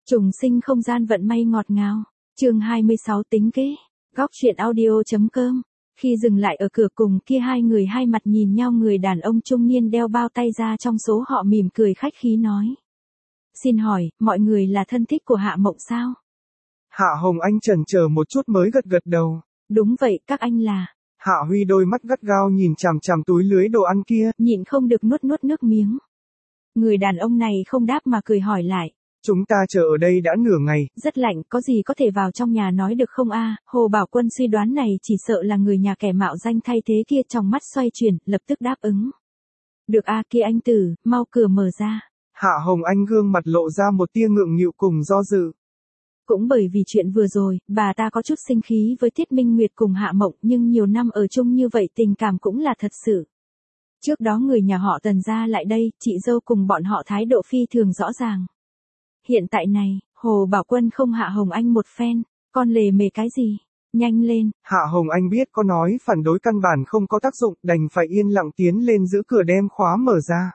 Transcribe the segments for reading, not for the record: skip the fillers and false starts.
Trùng sinh không gian vận may ngọt ngào. Chương 26 tính kế. Góc truyện audio.com. Khi dừng lại ở cửa cùng kia hai người hai mặt nhìn nhau, người đàn ông trung niên đeo bao tay ra trong số họ mỉm cười khách khí nói. Xin hỏi, mọi người là thân thích của Hạ Mộng sao? Hạ Hồng Anh chần chờ một chút mới gật gật đầu. Đúng vậy, các anh là. Hạ Huy đôi mắt gắt gao nhìn chằm chằm túi lưới đồ ăn kia, nhịn không được nuốt nước miếng. Người đàn ông này không đáp mà cười hỏi lại. Chúng ta chờ ở đây đã nửa ngày. Rất lạnh, có gì có thể vào trong nhà nói được không a? Hồ Bảo Quân suy đoán này chỉ sợ là người nhà kẻ mạo danh thay thế kia, trong mắt xoay chuyển, lập tức đáp ứng. Được a, kia anh Tử, mau cửa mở ra. Hạ Hồng Anh gương mặt lộ ra một tia ngượng nghịu cùng do dự. Cũng bởi vì chuyện vừa rồi, bà ta có chút sinh khí với Tiết Minh Nguyệt cùng Hạ Mộng, nhưng nhiều năm ở chung như vậy tình cảm cũng là thật sự. Trước đó người nhà họ Tần ra lại đây, chị dâu cùng bọn họ thái độ phi thường rõ ràng. Hiện tại này, Hồ Bảo Quân không Hạ Hồng Anh một phen, con lề mề cái gì, nhanh lên. Hạ Hồng Anh biết có nói phản đối căn bản không có tác dụng, đành phải yên lặng tiến lên giữ cửa đem khóa mở ra.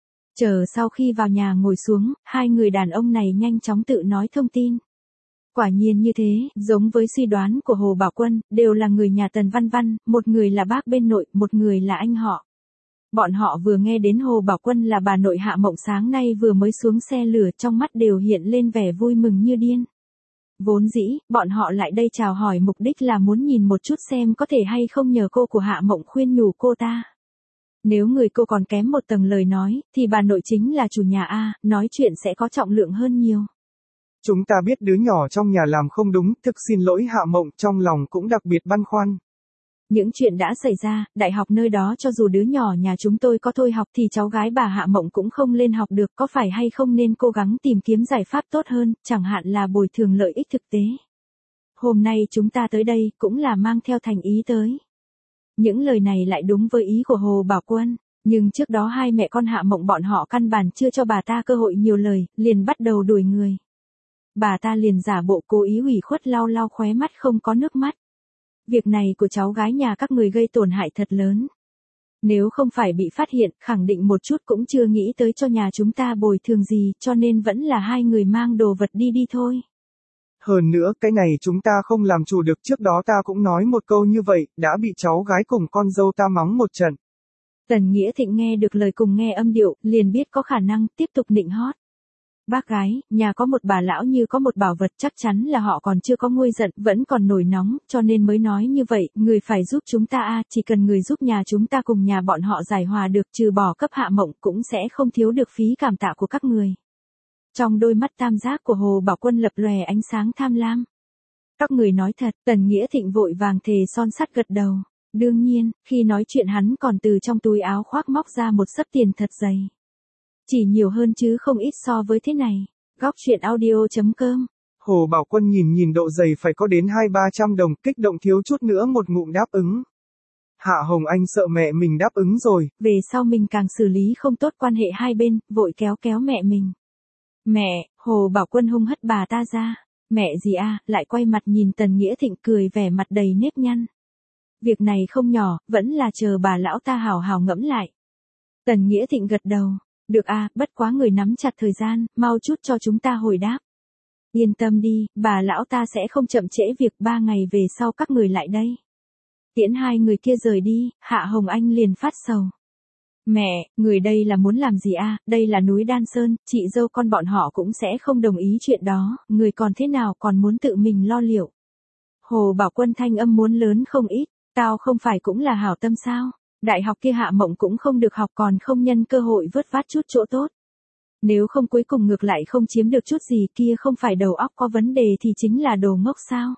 Chờ sau khi vào nhà ngồi xuống, hai người đàn ông này nhanh chóng tự nói thông tin. Quả nhiên như thế, giống với suy đoán của Hồ Bảo Quân, đều là người nhà Tần Văn Văn, một người là bác bên nội, một người là anh họ. Bọn họ vừa nghe đến Hồ Bảo Quân là bà nội Hạ Mộng sáng nay vừa mới xuống xe lửa, trong mắt đều hiện lên vẻ vui mừng như điên. Vốn dĩ, bọn họ lại đây chào hỏi mục đích là muốn nhìn một chút xem có thể hay không nhờ cô của Hạ Mộng khuyên nhủ cô ta. Nếu người cô còn kém một tầng lời nói, thì bà nội chính là chủ nhà A, nói chuyện sẽ có trọng lượng hơn nhiều. Chúng ta biết đứa nhỏ trong nhà làm không đúng, thực xin lỗi Hạ Mộng, trong lòng cũng đặc biệt băn khoăn. Những chuyện đã xảy ra, đại học nơi đó cho dù đứa nhỏ nhà chúng tôi có thôi học thì cháu gái bà Hạ Mộng cũng không lên học được, có phải hay không nên cố gắng tìm kiếm giải pháp tốt hơn, chẳng hạn là bồi thường lợi ích thực tế. Hôm nay chúng ta tới đây cũng là mang theo thành ý tới. Những lời này lại đúng với ý của Hồ Bảo Quân, nhưng trước đó hai mẹ con Hạ Mộng bọn họ căn bản chưa cho bà ta cơ hội nhiều lời, liền bắt đầu đuổi người. Bà ta liền giả bộ cố ý ủy khuất lau lau khóe mắt không có nước mắt. Việc này của cháu gái nhà các người gây tổn hại thật lớn. Nếu không phải bị phát hiện, khẳng định một chút cũng chưa nghĩ tới cho nhà chúng ta bồi thường gì, cho nên vẫn là hai người mang đồ vật đi thôi. Hơn nữa, cái này chúng ta không làm chủ được, trước đó ta cũng nói một câu như vậy, đã bị cháu gái cùng con dâu ta mắng một trận. Tần Nghĩa Thịnh nghe được lời cùng nghe âm điệu, liền biết có khả năng tiếp tục nịnh hót. Bác gái, nhà có một bà lão như có một bảo vật, chắc chắn là họ còn chưa có nguôi giận, vẫn còn nổi nóng, cho nên mới nói như vậy, người phải giúp chúng ta a, chỉ cần người giúp nhà chúng ta cùng nhà bọn họ giải hòa được, trừ bỏ cấp Hạ Mộng cũng sẽ không thiếu được phí cảm tạ của các người. Trong đôi mắt tam giác của Hồ Bảo Quân lập lòe ánh sáng tham lam. Các người nói thật, Tần Nghĩa Thịnh vội vàng thề son sắt gật đầu. Đương nhiên, khi nói chuyện hắn còn từ trong túi áo khoác móc ra một xấp tiền thật dày. Chỉ nhiều hơn chứ không ít so với thế này. Góc truyện audio.com. Hồ Bảo Quân nhìn độ dày phải có đến 200-300 đồng, kích động thiếu chút nữa một ngụm đáp ứng. Hạ Hồng Anh sợ mẹ mình đáp ứng rồi. Về sau mình càng xử lý không tốt quan hệ hai bên, vội kéo mẹ mình. Mẹ, Hồ Bảo Quân hung hất bà ta ra. Mẹ gì a, lại quay mặt nhìn Tần Nghĩa Thịnh cười vẻ mặt đầy nếp nhăn. Việc này không nhỏ, vẫn là chờ bà lão ta hào hào ngẫm lại. Tần Nghĩa Thịnh gật đầu. Được a, bất quá người nắm chặt thời gian, mau chút cho chúng ta hồi đáp. Yên tâm đi, bà lão ta sẽ không chậm trễ việc, 3 ngày về sau các người lại đây. Tiễn hai người kia rời đi, Hạ Hồng Anh liền phát sầu. Mẹ, người đây là muốn làm gì a? Đây là núi Đan Sơn, chị dâu con bọn họ cũng sẽ không đồng ý chuyện đó, người còn thế nào còn muốn tự mình lo liệu. Hồ Bảo Quân thanh âm muốn lớn không ít, tao không phải cũng là hảo tâm sao? Đại học kia Hạ Mộng cũng không được học, còn không nhân cơ hội vớt vát chút chỗ tốt. Nếu không cuối cùng ngược lại không chiếm được chút gì, kia không phải đầu óc có vấn đề thì chính là đồ ngốc sao?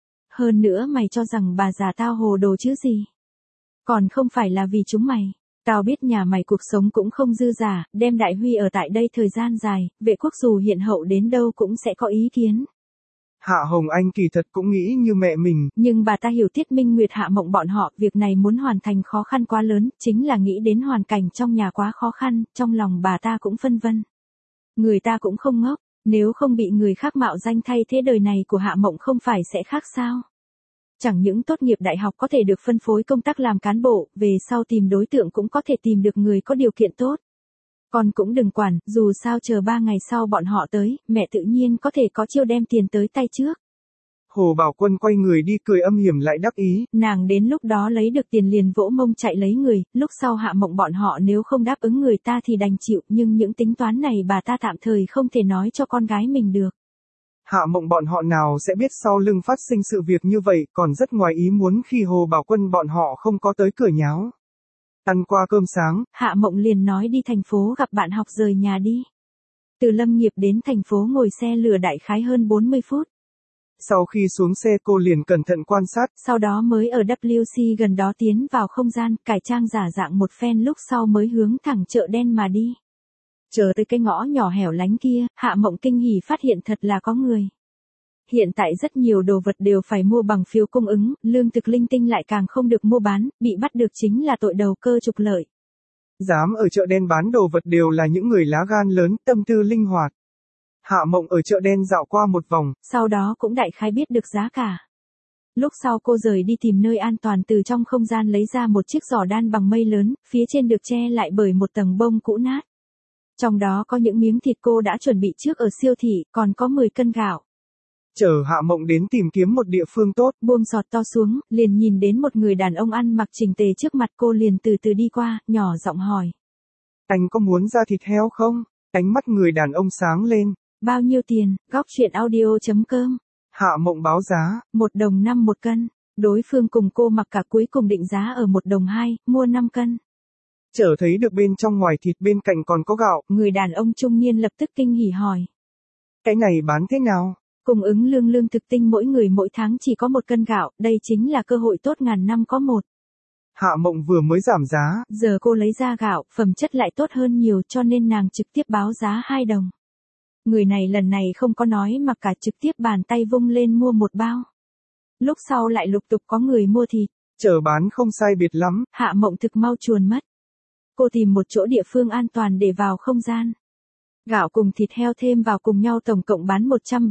Hơn nữa mày cho rằng bà già tao hồ đồ chứ gì? Còn không phải là vì chúng mày. Tao biết nhà mày cuộc sống cũng không dư giả, đem Đại Huy ở tại đây thời gian dài, Vệ Quốc dù hiện hậu đến đâu cũng sẽ có ý kiến. Hạ Hồng Anh kỳ thật cũng nghĩ như mẹ mình. Nhưng bà ta hiểu Tiết Minh Nguyệt Hạ Mộng bọn họ, việc này muốn hoàn thành khó khăn quá lớn, chính là nghĩ đến hoàn cảnh trong nhà quá khó khăn, trong lòng bà ta cũng phân vân. Người ta cũng không ngốc, nếu không bị người khác mạo danh thay thế đời này của Hạ Mộng không phải sẽ khác sao? Chẳng những tốt nghiệp đại học có thể được phân phối công tác làm cán bộ, về sau tìm đối tượng cũng có thể tìm được người có điều kiện tốt. Con cũng đừng quản, dù sao chờ 3 ngày sau bọn họ tới, mẹ tự nhiên có thể có chiêu đem tiền tới tay trước. Hồ Bảo Quân quay người đi cười âm hiểm lại đắc ý. Nàng đến lúc đó lấy được tiền liền vỗ mông chạy lấy người, lúc sau Hạ Mộng bọn họ nếu không đáp ứng người ta thì đành chịu, nhưng những tính toán này bà ta tạm thời không thể nói cho con gái mình được. Hạ Mộng bọn họ nào sẽ biết sau lưng phát sinh sự việc như vậy, còn rất ngoài ý muốn khi Hồ Bảo Quân bọn họ không có tới cửa nháo. Ăn qua cơm sáng, Hạ Mộng liền nói đi thành phố gặp bạn học rời nhà đi. Từ Lâm Nghiệp đến thành phố ngồi xe lửa đại khái hơn 40 phút. Sau khi xuống xe cô liền cẩn thận quan sát, sau đó mới ở WC gần đó tiến vào không gian, cải trang giả dạng một phen lúc sau mới hướng thẳng chợ đen mà đi. Chờ tới cái ngõ nhỏ hẻo lánh kia, Hạ Mộng kinh hỉ phát hiện thật là có người. Hiện tại rất nhiều đồ vật đều phải mua bằng phiếu cung ứng, lương thực linh tinh lại càng không được mua bán, bị bắt được chính là tội đầu cơ trục lợi. Dám ở chợ đen bán đồ vật đều là những người lá gan lớn, tâm tư linh hoạt. Hạ Mộng ở chợ đen dạo qua một vòng, sau đó cũng đại khái biết được giá cả. Lúc sau cô rời đi tìm nơi an toàn từ trong không gian lấy ra một chiếc giỏ đan bằng mây lớn, phía trên được che lại bởi một tầng bông cũ nát. Trong đó có những miếng thịt cô đã chuẩn bị trước ở siêu thị, còn có 10 cân gạo. Chờ Hạ Mộng đến tìm kiếm một địa phương tốt, buông sọt to xuống, liền nhìn đến một người đàn ông ăn mặc chỉnh tề trước mặt cô liền từ từ đi qua, nhỏ giọng hỏi. Anh có muốn ra thịt heo không? Ánh mắt người đàn ông sáng lên. Bao nhiêu tiền? Góc chuyện audio.com. Hạ Mộng báo giá. 1 đồng 5 một cân. Đối phương cùng cô mặc cả cuối cùng định giá ở 1 đồng 2, mua 5 cân. Trở thấy được bên trong ngoài thịt bên cạnh còn có gạo. Người đàn ông trung niên lập tức kinh hỉ hỏi. Cái này bán thế nào? Cung ứng lương thực tinh mỗi người mỗi tháng chỉ có 1 cân gạo, đây chính là cơ hội tốt ngàn năm có một. Hạ Mộng vừa mới giảm giá. Giờ cô lấy ra gạo, phẩm chất lại tốt hơn nhiều cho nên nàng trực tiếp báo giá 2 đồng. Người này lần này không có nói mà cả trực tiếp bàn tay vung lên mua 1 bao. Lúc sau lại lục tục có người mua thịt. Chờ bán không sai biệt lắm. Hạ Mộng thực mau chuồn mất. Cô tìm một chỗ địa phương an toàn để vào không gian. Gạo cùng thịt heo thêm vào cùng nhau tổng cộng bán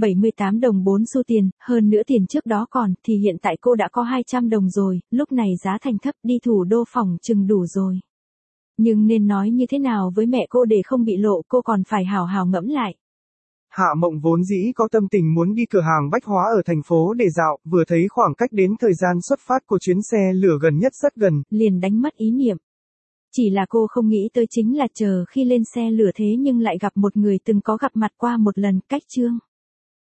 178 đồng 4 xu tiền, hơn nữa tiền trước đó còn, thì hiện tại cô đã có 200 đồng rồi, lúc này giá thành thấp đi thủ đô phòng chừng đủ rồi. Nhưng nên nói như thế nào với mẹ cô để không bị lộ cô còn phải hào hào ngẫm lại. Hạ Mộng vốn dĩ có tâm tình muốn đi cửa hàng bách hóa ở thành phố để dạo, vừa thấy khoảng cách đến thời gian xuất phát của chuyến xe lửa gần nhất rất gần, liền đánh mất ý niệm. Chỉ là cô không nghĩ tới chính là chờ khi lên xe lửa thế nhưng lại gặp một người từng có gặp mặt qua một lần, Cách Trương.